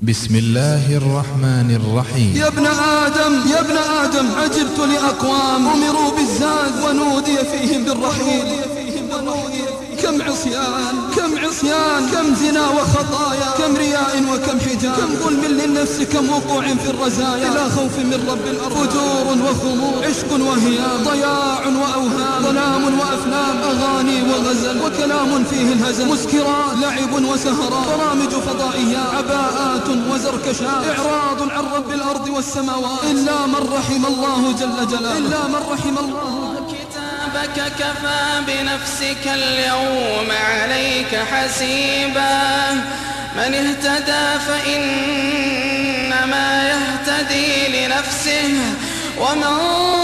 بسم الله الرحمن الرحيم. يا ابن آدم عجبت لأقوام أمروا بالزاد ونودي فيهم بالرحيل. كم عصيان كم زنا وخطايا، كم رياء وكم حجاب، كم ظلم للنفس، كم وقوع في الرزايا، لا خوف من رب الأرض، فجور وخمور، عشق وهيام، ضياع وأوهام، ظلام وأفلام، أغاني وغزل وكلام فيه الهزل، مسكرات لعب وسهرات، برامج فضائيات، عباءات وزركشات، إعراض عن رب الأرض والسماوات، إلا من رحم الله جل جلاله، إلا من رحم الله. كتابك كفى بنفسك اليوم عليك حسيبا، من اهتدى فإنما يهتدي لنفسه، ومن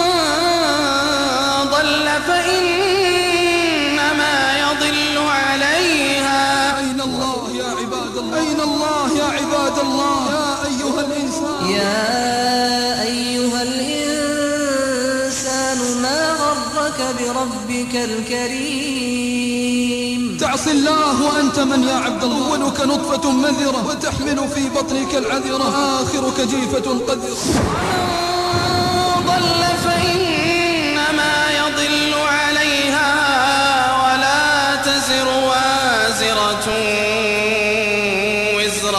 ضل فإنما يضل عليها. أين الله يا عباد الله، أين الله يا عباد الله، يا أيها الإنسان، بربك الكريم. تعصي الله وأنت من يا عبد الله، أولك نطفة مذرة وتحمل في بطنك العذرة، وآخرك جيفة قذرة. ضل فإنما يضل عليها، ولا تزر وازرة وزر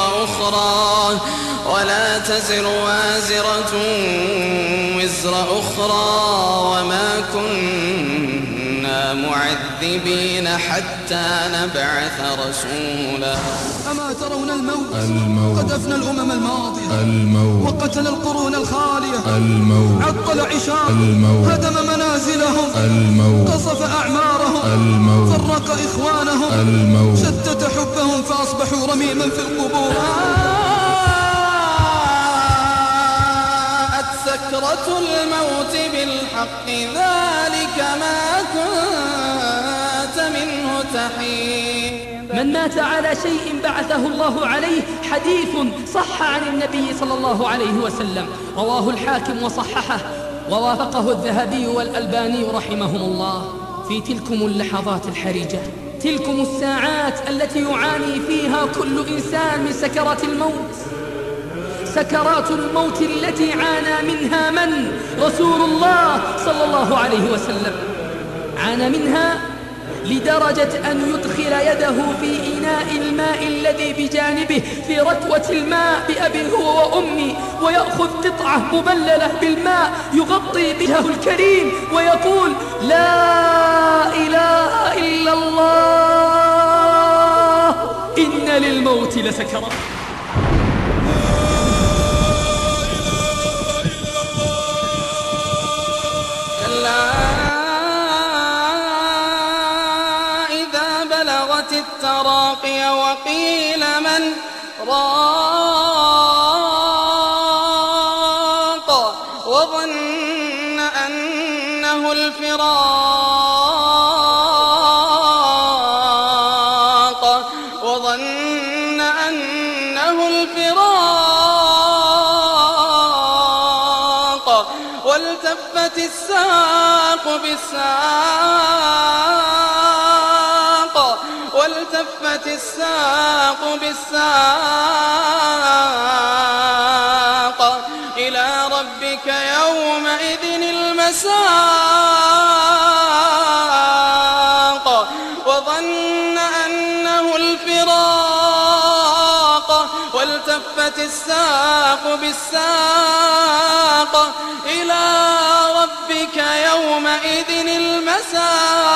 أخرى، وما كنا معذبين حتى نبعث رسولا. أما ترون الموت قد أفنى الأمم الماضية، وقتل القرون الخالية، عطل عشاقهم، هدم منازلهم، قصف أعمارهم، فرق إخوانهم، شتت حبهم فأصبحوا رميما في القبور. سكرة الموت بالحق، ذلك ما كنت منه تحيد. من مات على شيء بعثه الله عليه حديث صح عن النبي صلى الله عليه وسلم، رواه الحاكم وصححه ووافقه الذهبي والألباني رحمهم الله. في تلكم اللحظات الحرجة، تلكم الساعات التي يعاني فيها كل إنسان من سكرات الموت، سكرات الموت التي عانى منها من؟ رسول الله صلى الله عليه وسلم. عانى منها لدرجة أن يدخل يده في إناء الماء الذي بجانبه في رتوة الماء بأبي هو وأمي، ويأخذ قطعة مبللة بالماء يغطي وجهه الكريم ويقول: لا إله إلا الله، إن للموت لسكرات. التراقي وقيل من راق، وظن أنه الفراق، والتفت الساق بالساق، إلى ربك يومئذ المساق، وظن أنه الفراق، والتفت الساق بالساق، إلى ربك يومئذ المساق.